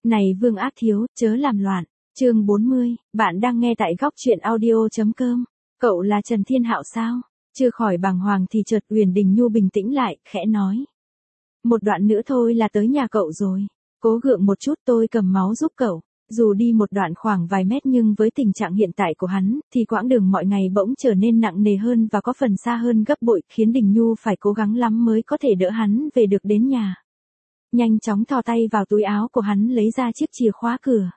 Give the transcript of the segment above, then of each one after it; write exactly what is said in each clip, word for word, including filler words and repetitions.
Này Vương Ác Thiếu, chớ làm loạn. Chương bốn mươi, bạn đang nghe tại góc truyện audio chấm com. Cậu là Trần Thiên Hạo sao? Chưa khỏi bàng hoàng thì chợt Uyển Đình Nhu bình tĩnh lại, khẽ nói. Một đoạn nữa thôi là tới nhà cậu rồi. Cố gượng một chút, tôi cầm máu giúp cậu. Dù đi một đoạn khoảng vài mét nhưng với tình trạng hiện tại của hắn, thì quãng đường mọi ngày bỗng trở nên nặng nề hơn và có phần xa hơn gấp bội, khiến Đình Nhu phải cố gắng lắm mới có thể đỡ hắn về được đến nhà. Nhanh chóng thò tay vào túi áo của hắn lấy ra chiếc chìa khóa cửa.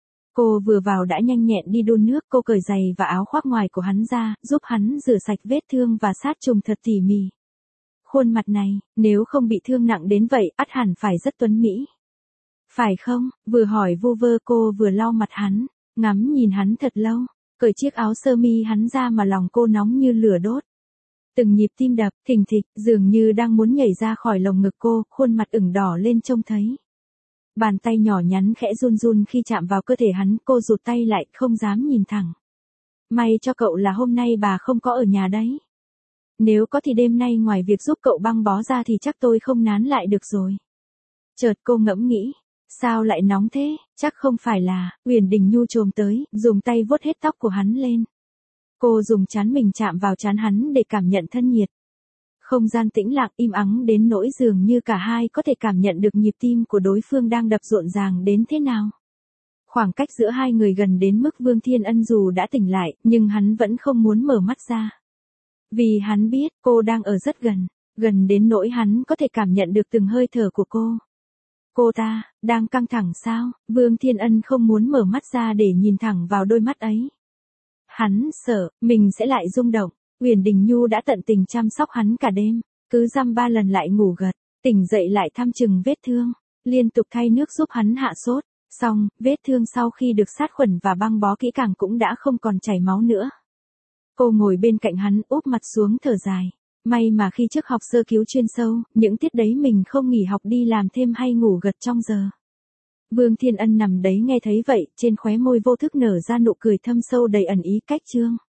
Cô vừa vào đã nhanh nhẹn đi đun nước, cô cởi giày và áo khoác ngoài của hắn ra, giúp hắn rửa sạch vết thương và sát trùng thật tỉ mỉ. Khuôn mặt này, nếu không bị thương nặng đến vậy, ắt hẳn phải rất tuấn mỹ. Phải không? Vừa hỏi vu vơ cô vừa lau mặt hắn, ngắm nhìn hắn thật lâu, cởi chiếc áo sơ mi hắn ra mà lòng cô nóng như lửa đốt. Từng nhịp tim đập, thình thịch, dường như đang muốn nhảy ra khỏi lồng ngực cô, khuôn mặt ửng đỏ lên trông thấy. Bàn tay nhỏ nhắn khẽ run run khi chạm vào cơ thể hắn, cô rụt tay lại, không dám nhìn thẳng. May cho cậu là hôm nay bà không có ở nhà đấy. Nếu có thì đêm nay ngoài việc giúp cậu băng bó ra thì chắc tôi không nán lại được rồi. Chợt cô ngẫm nghĩ, sao lại nóng thế, chắc không phải là. Uyển Đình Nhu chồm tới, dùng tay vuốt hết tóc của hắn lên. Cô dùng trán mình chạm vào trán hắn để cảm nhận thân nhiệt. Không gian tĩnh lặng im ắng đến nỗi dường như cả hai có thể cảm nhận được nhịp tim của đối phương đang đập rộn ràng đến thế nào. Khoảng cách giữa hai người gần đến mức Vương Thiên Ân dù đã tỉnh lại, nhưng hắn vẫn không muốn mở mắt ra. Vì hắn biết cô đang ở rất gần, gần đến nỗi hắn có thể cảm nhận được từng hơi thở của cô. Cô ta, đang căng thẳng sao? Vương Thiên Ân không muốn mở mắt ra để nhìn thẳng vào đôi mắt ấy. Hắn sợ, mình sẽ lại rung động. Uyển Đình Nhu đã tận tình chăm sóc hắn cả đêm, cứ dăm ba lần lại ngủ gật, tỉnh dậy lại thăm chừng vết thương, liên tục thay nước giúp hắn hạ sốt. Xong, vết thương sau khi được sát khuẩn và băng bó kỹ càng cũng đã không còn chảy máu nữa. Cô ngồi bên cạnh hắn úp mặt xuống thở dài. May mà khi trước học sơ cứu chuyên sâu, những tiết đấy mình không nghỉ học đi làm thêm hay ngủ gật trong giờ. Vương Thiên Ân nằm đấy nghe thấy vậy, trên khóe môi vô thức nở ra nụ cười thâm sâu đầy ẩn ý cách chương.